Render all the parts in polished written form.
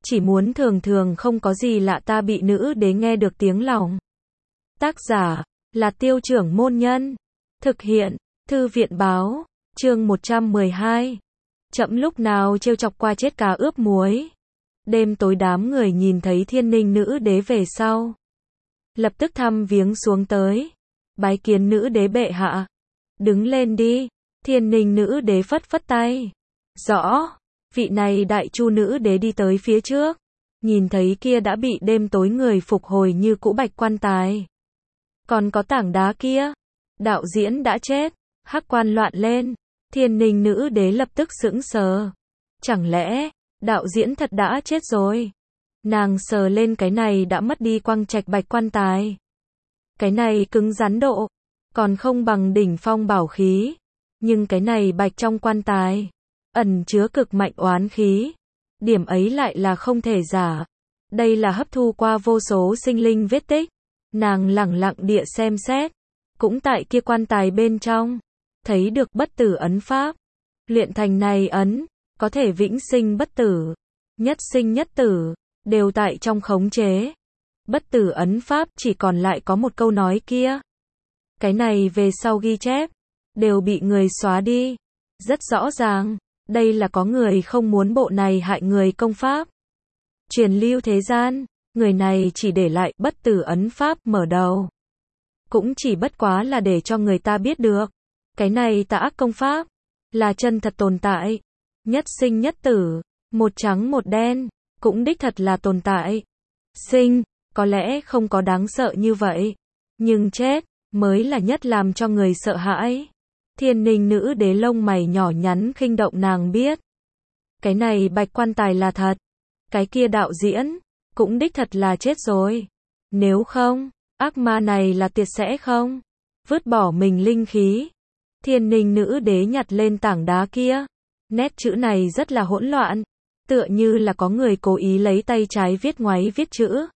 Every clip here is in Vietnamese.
chỉ muốn thường thường không có gì lạ ta bị nữ đế nghe được tiếng lòng. Tác giả là Tiêu Trưởng Môn Nhân. Thực hiện Thư viện Báo. Chương 112. Trẫm lúc nào trêu chọc qua chết cá ướp muối. Đêm tối đám người nhìn thấy Thiên Ninh nữ đế về sau, lập tức thăm viếng xuống tới, bái kiến nữ đế bệ hạ. Đứng lên đi. Thiên Ninh nữ đế phất phất tay. Rõ. Vị này đại chu nữ đế đi tới phía trước, nhìn thấy kia đã bị đêm tối người phục hồi như cũ bạch quan tài. Còn có tảng đá kia, đạo diễn đã chết. Hắc quan loạn lên. Thiên Ninh nữ đế lập tức sững sờ. Chẳng lẽ đạo diễn thật đã chết rồi? Nàng sờ lên cái này đã mất đi quang trạch bạch quan tài. Cái này cứng rắn độ còn không bằng đỉnh phong bảo khí, nhưng cái này bạch trong quan tài ẩn chứa cực mạnh oán khí. Điểm ấy lại là không thể giả. Đây là hấp thu qua vô số sinh linh vết tích. Nàng lẳng lặng địa xem xét, cũng tại kia quan tài bên trong thấy được bất tử ấn pháp. Luyện thành này ấn, có thể vĩnh sinh bất tử, nhất sinh nhất tử, đều tại trong khống chế. Bất tử ấn pháp chỉ còn lại có một câu nói kia. Cái này về sau ghi chép, đều bị người xóa đi. Rất rõ ràng, đây là có người không muốn bộ này hại người công pháp truyền lưu thế gian. Người này chỉ để lại bất tử ấn pháp mở đầu, cũng chỉ bất quá là để cho người ta biết được cái này tà ác công pháp là chân thật tồn tại. Nhất sinh nhất tử, một trắng một đen, cũng đích thật là tồn tại. Sinh, có lẽ không có đáng sợ như vậy, nhưng chết mới là nhất làm cho người sợ hãi. Thiên Ninh nữ đế lông mày nhỏ nhắn khinh động, nàng biết cái này bạch quan tài là thật, cái kia đạo diễn cũng đích thật là chết rồi. Nếu không, ác ma này là tuyệt sẽ không vứt bỏ mình linh khí. Thiên Ninh nữ đế nhặt lên tảng đá kia. Nét chữ này rất là hỗn loạn, tựa như là có người cố ý lấy tay trái viết ngoáy viết chữ,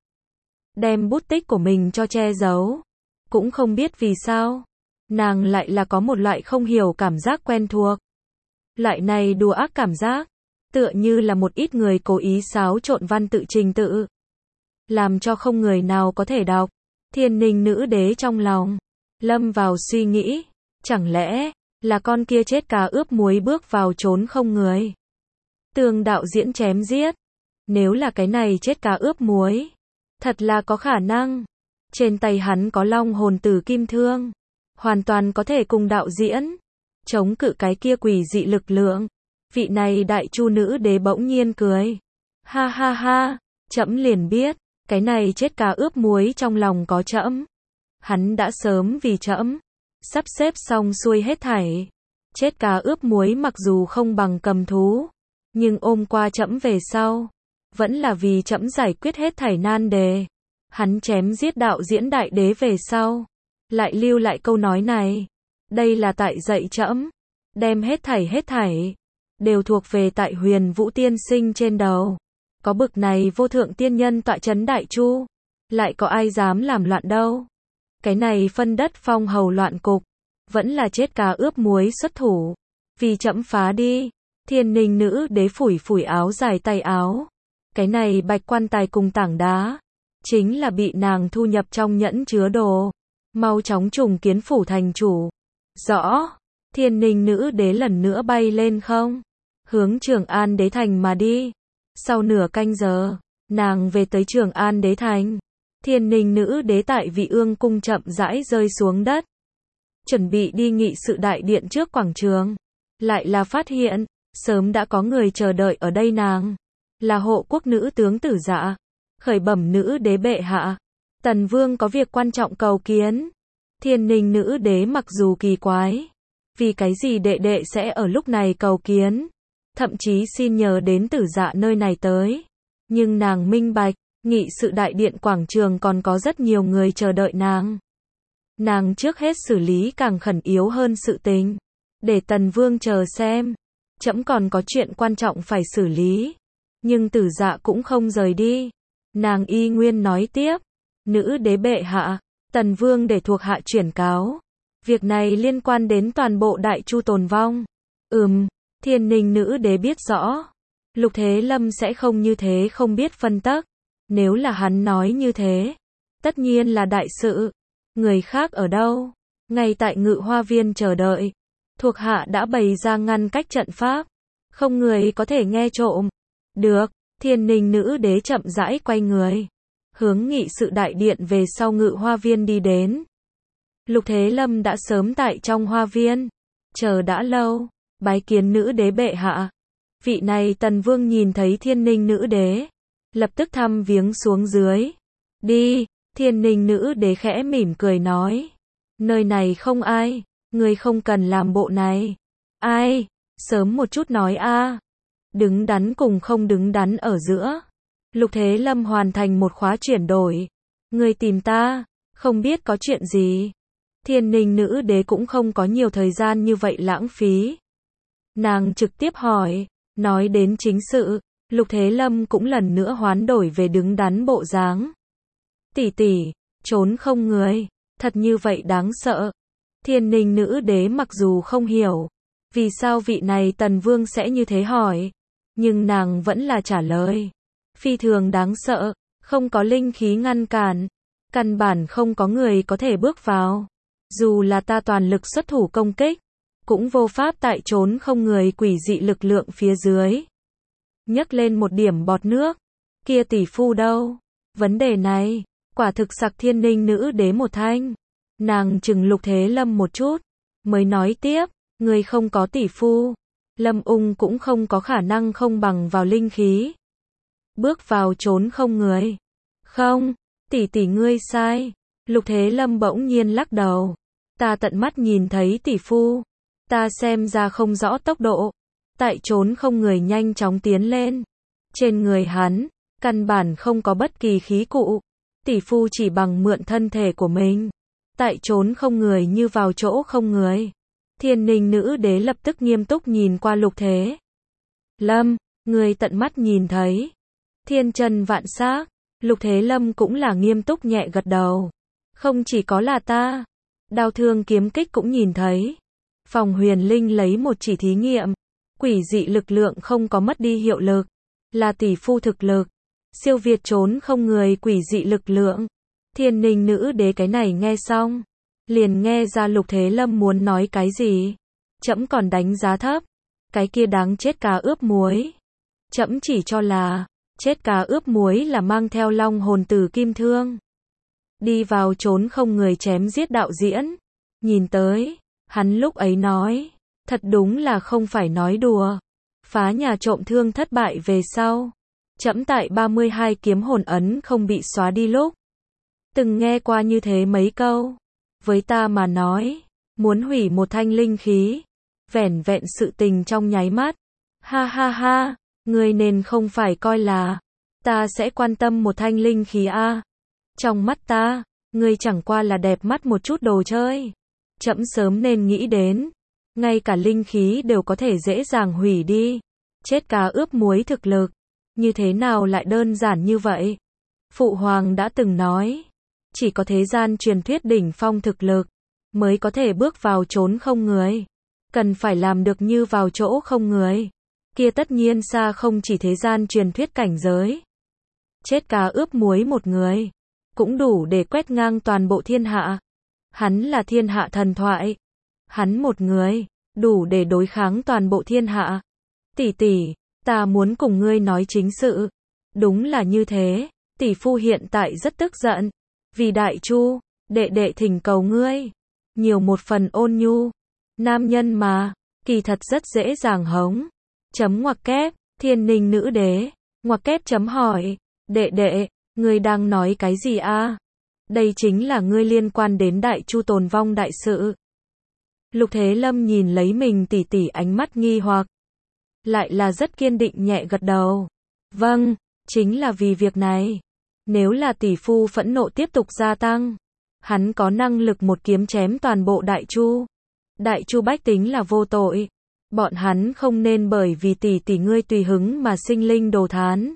đem bút tích của mình cho che giấu. Cũng không biết vì sao, nàng lại là có một loại không hiểu cảm giác quen thuộc. Loại này đùa ác cảm giác, tựa như là một ít người cố ý xáo trộn văn tự trình tự, làm cho không người nào có thể đọc. Thiên Ninh nữ đế trong lòng lâm vào suy nghĩ, chẳng lẽ là con kia chết cá ướp muối bước vào trốn không người, tường đạo diễn chém giết? Nếu là cái này chết cá ướp muối, thật là có khả năng. Trên tay hắn có long hồn tử kim thương, hoàn toàn có thể cùng đạo diễn chống cự cái kia quỷ dị lực lượng. Vị này đại chu nữ đế bỗng nhiên cười. Ha ha ha, trẫm liền biết, cái này chết cá ướp muối trong lòng có trẫm. Hắn đã sớm vì trẫm sắp xếp xong xuôi hết thảy. Chết cá ướp muối mặc dù không bằng cầm thú, nhưng ôm qua trẫm về sau, vẫn là vì trẫm giải quyết hết thảy nan đề. Hắn chém giết đạo diễn đại đế về sau, lại lưu lại câu nói này. Đây là tại dạy trẫm, đem hết thảy đều thuộc về tại Huyền Vũ tiên sinh trên đầu. Có bực này vô thượng tiên nhân tọa chấn đại chu, lại có ai dám làm loạn đâu. Cái này phân đất phong hầu loạn cục, vẫn là chết cá ướp muối xuất thủ, vì trẫm phá đi. Thiên Ninh nữ đế phủi phủi áo dài tay áo. Cái này bạch quan tài cùng tảng đá, chính là bị nàng thu nhập trong nhẫn chứa đồ. Mau chóng trùng kiến phủ thành chủ. Rõ. Thiên Ninh nữ đế lần nữa bay lên không, hướng Trường An đế thành mà đi. Sau nửa canh giờ, nàng về tới Trường An đế thành. Thiên Ninh nữ đế tại Vị Ương cung chậm rãi rơi xuống đất, chuẩn bị đi nghị sự đại điện trước quảng trường. Lại là phát hiện, sớm đã có người chờ đợi ở đây. Nàng là Hộ quốc nữ tướng Tử Dạ. Khởi bẩm nữ đế bệ hạ, Tần Vương có việc quan trọng cầu kiến. Thiên Ninh nữ đế mặc dù kỳ quái, vì cái gì đệ đệ sẽ ở lúc này cầu kiến, thậm chí xin nhờ đến Tử Dạ nơi này tới. Nhưng nàng minh bạch, nghị sự đại điện quảng trường còn có rất nhiều người chờ đợi nàng. Nàng trước hết xử lý càng khẩn yếu hơn sự tình, để Tần Vương chờ xem. Trẫm còn có chuyện quan trọng phải xử lý. Nhưng Tử Dạ cũng không rời đi. Nàng y nguyên nói tiếp. Nữ đế bệ hạ, Tần Vương để thuộc hạ chuyển cáo. Việc này liên quan đến toàn bộ đại chu tồn vong. Thiên Ninh nữ đế biết rõ. Lục Thế Lâm sẽ không như thế không biết phân tắc. Nếu là hắn nói như thế, tất nhiên là đại sự. Người khác ở đâu? Ngay tại Ngự Hoa Viên chờ đợi. Thuộc hạ đã bày ra ngăn cách trận pháp. Không người có thể nghe trộm. Được, Thiên Ninh nữ đế chậm rãi quay người. Hướng nghị sự đại điện về sau Ngự Hoa Viên đi đến. Lục Thế Lâm đã sớm tại trong hoa viên. Chờ đã lâu, bái kiến nữ đế bệ hạ. Vị này Tần Vương nhìn thấy Thiên Ninh nữ đế. Lập tức thăm viếng xuống dưới. Đi, Thiên Ninh nữ đế khẽ mỉm cười nói. Nơi này không ai, người không cần làm bộ này. Ai, sớm một chút nói a. Đứng đắn cùng không đứng đắn ở giữa. Lục Thế Lâm hoàn thành một khóa chuyển đổi. Người tìm ta, không biết có chuyện gì. Thiên Ninh nữ đế cũng không có nhiều thời gian như vậy lãng phí. Nàng trực tiếp hỏi, nói đến chính sự, Lục Thế Lâm cũng lần nữa hoán đổi về đứng đắn bộ dáng. Tỷ tỷ, trốn không người, thật như vậy đáng sợ. Thiên Ninh nữ đế mặc dù không hiểu, vì sao vị này Tần Vương sẽ như thế hỏi, nhưng nàng vẫn là trả lời. Phi thường đáng sợ, không có linh khí ngăn cản, căn bản không có người có thể bước vào. Dù là ta toàn lực xuất thủ công kích, cũng vô pháp tại trốn không người quỷ dị lực lượng phía dưới. Nhấc lên một điểm bọt nước, kia tỷ phu đâu? Vấn đề này, quả thực sặc Thiên Ninh nữ đế một thanh. Nàng chừng Lục Thế Lâm một chút, mới nói tiếp, người không có tỷ phu, Lâm Ung cũng không có khả năng không bằng vào linh khí. Bước vào trốn không người. Không, tỷ tỷ ngươi sai. Lục Thế Lâm bỗng nhiên lắc đầu. Ta tận mắt nhìn thấy tỷ phu. Ta xem ra không rõ tốc độ. Tại trốn không người nhanh chóng tiến lên. Trên người hắn, căn bản không có bất kỳ khí cụ. Tỷ phu chỉ bằng mượn thân thể của mình. Tại trốn không người như vào chỗ không người. Thiên Ninh nữ đế lập tức nghiêm túc nhìn qua Lục Thế Lâm. Người tận mắt nhìn thấy. Thiên chân vạn xác. Lục Thế Lâm cũng là nghiêm túc nhẹ gật đầu. Không chỉ có là ta. Đao thương kiếm kích cũng nhìn thấy. Phòng huyền linh lấy một chỉ thí nghiệm. Quỷ dị lực lượng không có mất đi hiệu lực. Là tỷ phu thực lực. Siêu việt trốn không người quỷ dị lực lượng. Thiên Ninh nữ đế cái này nghe xong. Liền nghe ra Lục Thế Lâm muốn nói cái gì. Trẫm còn đánh giá thấp. Cái kia đáng chết cá ướp muối. Trẫm chỉ cho là chết cá ướp muối là mang theo long hồn tử kim thương. Đi vào trốn không người chém giết đạo diễn. Nhìn tới, hắn lúc ấy nói, thật đúng là không phải nói đùa. Phá nhà trộm thương thất bại về sau. Trẫm tại 32 kiếm hồn ấn không bị xóa đi lúc. Từng nghe qua như thế mấy câu. Với ta mà nói, muốn hủy một thanh linh khí. Vẻn vẹn sự tình trong nháy mắt. Ha ha ha. Ngươi nên không phải coi là ta sẽ quan tâm một thanh linh khí a. Trong mắt ta, ngươi chẳng qua là đẹp mắt một chút đồ chơi. Trẫm sớm nên nghĩ đến, ngay cả linh khí đều có thể dễ dàng hủy đi. Chết cá ướp muối thực lực, như thế nào lại đơn giản như vậy? Phụ hoàng đã từng nói, chỉ có thế gian truyền thuyết đỉnh phong thực lực mới có thể bước vào trốn không người. Cần phải làm được như vào chỗ không người. Kia tất nhiên xa không chỉ thế gian truyền thuyết cảnh giới. Chết cá ướp muối một người, cũng đủ để quét ngang toàn bộ thiên hạ. Hắn là thiên hạ thần thoại. Hắn một người, đủ để đối kháng toàn bộ thiên hạ. Tỷ tỷ, ta muốn cùng ngươi nói chính sự. Đúng là như thế, tỷ phu hiện tại rất tức giận. Vì Đại Chu, đệ đệ thỉnh cầu ngươi. Nhiều một phần ôn nhu. Nam nhân mà, kỳ thật rất dễ dàng hống. Chấm ngoặc kép, Thiên Ninh nữ đế. Ngoặc kép chấm hỏi. Đệ đệ, ngươi đang nói cái gì a? Đây chính là ngươi liên quan đến Đại Chu tồn vong đại sự. Lục Thế Lâm nhìn lấy mình tỷ tỷ ánh mắt nghi hoặc. Lại là rất kiên định nhẹ gật đầu. Vâng, chính là vì việc này. Nếu là tỷ phu phẫn nộ tiếp tục gia tăng, hắn có năng lực một kiếm chém toàn bộ Đại Chu. Đại Chu bách tính là vô tội. Bọn hắn không nên bởi vì tỷ tỷ ngươi tùy hứng mà sinh linh đồ thán.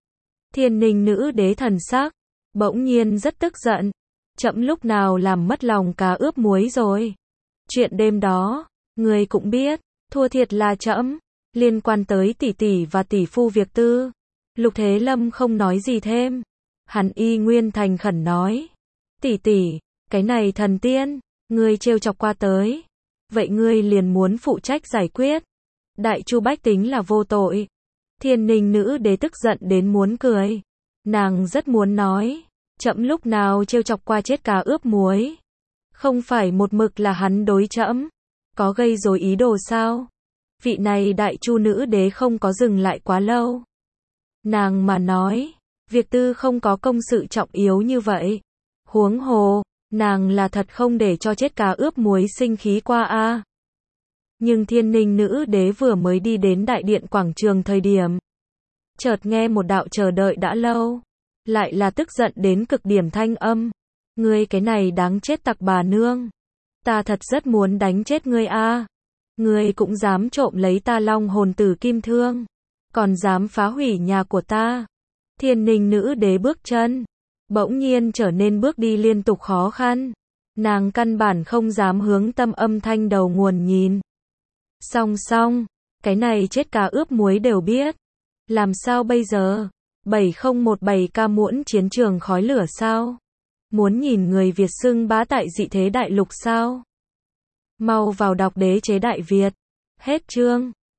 Thiên Ninh nữ đế thần sắc, bỗng nhiên rất tức giận. Trẫm lúc nào làm mất lòng cá ướp muối rồi. Chuyện đêm đó, ngươi cũng biết, thua thiệt là trẫm. Liên quan tới tỷ tỷ và tỷ phu việc tư, Lục Thế Lâm không nói gì thêm. Hắn y nguyên thành khẩn nói. Tỷ tỷ, cái này thần tiên, ngươi trêu chọc qua tới. Vậy ngươi liền muốn phụ trách giải quyết. Đại Chu bách tính là vô tội. Thiên Ninh nữ đế tức giận đến muốn cười. Nàng rất muốn nói, trẫm lúc nào trêu chọc qua chết cá ướp muối. Không phải một mực là hắn đối trẫm, có gây rối ý đồ sao? Vị này Đại Chu nữ đế không có dừng lại quá lâu. Nàng mà nói, việc tư không có công sự trọng yếu như vậy. Huống hồ, nàng là thật không để cho chết cá ướp muối sinh khí qua a. Nhưng Thiên Ninh nữ đế vừa mới đi đến đại điện quảng trường thời điểm, chợt nghe một đạo chờ đợi đã lâu, lại là tức giận đến cực điểm thanh âm. Ngươi cái này đáng chết tặc bà nương, ta thật rất muốn đánh chết ngươi a. Ngươi cũng dám trộm lấy ta long hồn tử kim thương, còn dám phá hủy nhà của ta. Thiên Ninh nữ đế bước chân bỗng nhiên trở nên bước đi liên tục khó khăn. Nàng căn bản không dám hướng tâm âm thanh đầu nguồn nhìn. Song song, cái này chết cá ướp muối đều biết. Làm sao bây giờ? 7017 ca muỗng chiến trường khói lửa sao? Muốn nhìn người Việt xưng bá tại dị thế đại lục sao? Mau vào đọc Đế chế Đại Việt. Hết chương.